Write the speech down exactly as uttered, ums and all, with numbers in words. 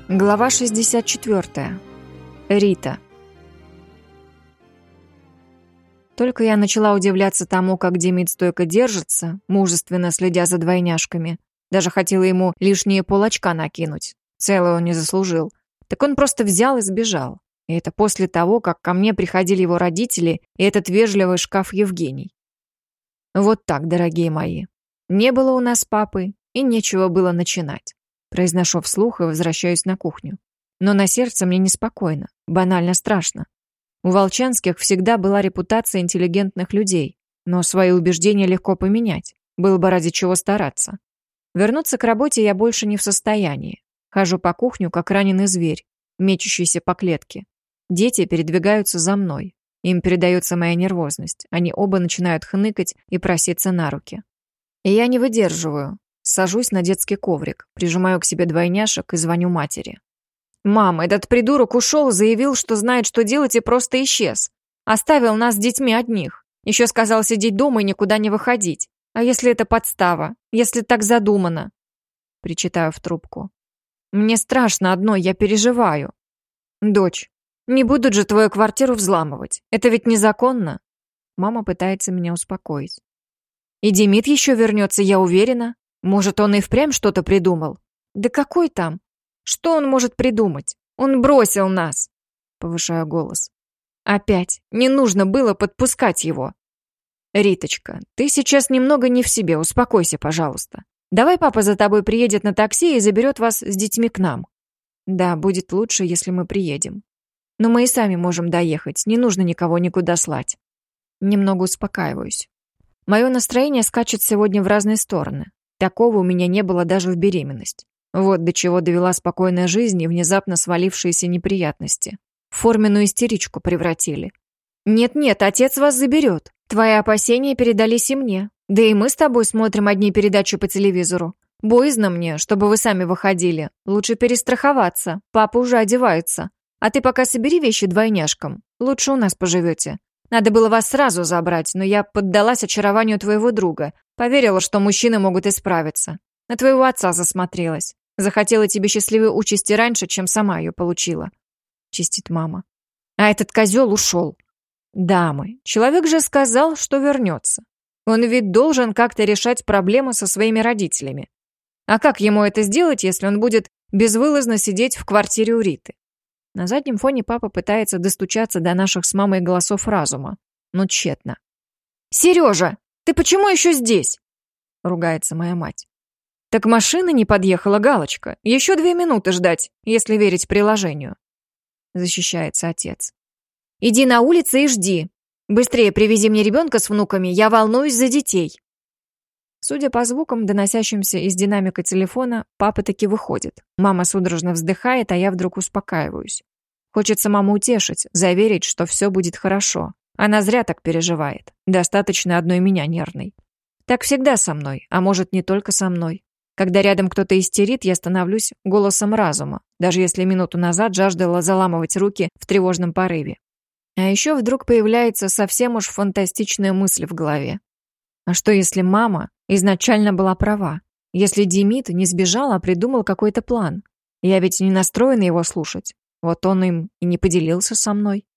Глава шестьдесят четвёртая. Рита. Только я начала удивляться тому, как Демид стойко держится, мужественно следя за двойняшками. Даже хотела ему лишние полочка накинуть. Целое он не заслужил. Так он просто взял и сбежал. И это после того, как ко мне приходили его родители и этот вежливый шкаф Евгений. Вот так, дорогие мои. Не было у нас папы, и нечего было начинать. Произношу вслух и возвращаюсь на кухню. Но на сердце мне неспокойно, банально страшно. У Волчанских всегда была репутация интеллигентных людей, но свои убеждения легко поменять, было бы ради чего стараться. Вернуться к работе я больше не в состоянии. Хожу по кухню, как раненый зверь, мечущийся по клетке. Дети передвигаются за мной. Им передается моя нервозность. Они оба начинают хныкать и проситься на руки. И я не выдерживаю. Сажусь на детский коврик, прижимаю к себе двойняшек и звоню матери. «Мам, этот придурок ушел, заявил, что знает, что делать, и просто исчез. Оставил нас с детьми одних. Еще сказал сидеть дома и никуда не выходить. А если это подстава? Если так задумано?» Причитаю в трубку. «Мне страшно одно, я переживаю». «Дочь, не будут же твою квартиру взламывать. Это ведь незаконно». Мама пытается меня успокоить. «И Демид еще вернется, я уверена. Может, он и впрямь что-то придумал? Да какой там? Что он может придумать? Он бросил нас!» Повышаю голос. «Опять. Не нужно было подпускать его». «Риточка, ты сейчас немного не в себе, успокойся, пожалуйста. Давай папа за тобой приедет на такси и заберет вас с детьми к нам». «Да, будет лучше, если мы приедем. Но мы и сами можем доехать, не нужно никого никуда слать». Немного успокаиваюсь. Мое настроение скачет сегодня в разные стороны. Такого у меня не было даже в беременность. Вот до чего довела спокойная жизнь и внезапно свалившиеся неприятности. В форменную истеричку превратили. «Нет-нет, отец вас заберет. Твои опасения передались и мне. Да и мы с тобой смотрим одни передачи по телевизору. Боязно мне, чтобы вы сами выходили. Лучше перестраховаться. Папа уже одевается. А ты пока собери вещи двойняшкам. Лучше у нас поживете. Надо было вас сразу забрать, но я поддалась очарованию твоего друга. Поверила, что мужчины могут исправиться. На твоего отца засмотрелась. Захотела тебе счастливой участи раньше, чем сама ее получила», — чистит мама. «А этот козел ушел». «Дамы, человек же сказал, что вернется. Он ведь должен как-то решать проблемы со своими родителями. А как ему это сделать, если он будет безвылазно сидеть в квартире у Риты?» На заднем фоне папа пытается достучаться до наших с мамой голосов разума, но тщетно. «Сережа, ты почему еще здесь?» — ругается моя мать. «Так машина не подъехала, Галочка. Еще две минуты ждать, если верить приложению», — защищается отец. «Иди на улицу и жди. Быстрее привези мне ребенка с внуками, я волнуюсь за детей». Судя по звукам, доносящимся из динамика телефона, папа таки выходит. Мама судорожно вздыхает, а я вдруг успокаиваюсь. Хочется маму утешить, заверить, что все будет хорошо. Она зря так переживает. Достаточно одной меня нервной. Так всегда со мной, а может, не только со мной. Когда рядом кто-то истерит, я становлюсь голосом разума, даже если минуту назад жаждала заламывать руки в тревожном порыве. А еще вдруг появляется совсем уж фантастичная мысль в голове. А что, если мама изначально была права? Если Демид не сбежал, а придумал какой-то план? Я ведь не настроена его слушать. Вот он им и не поделился со мной.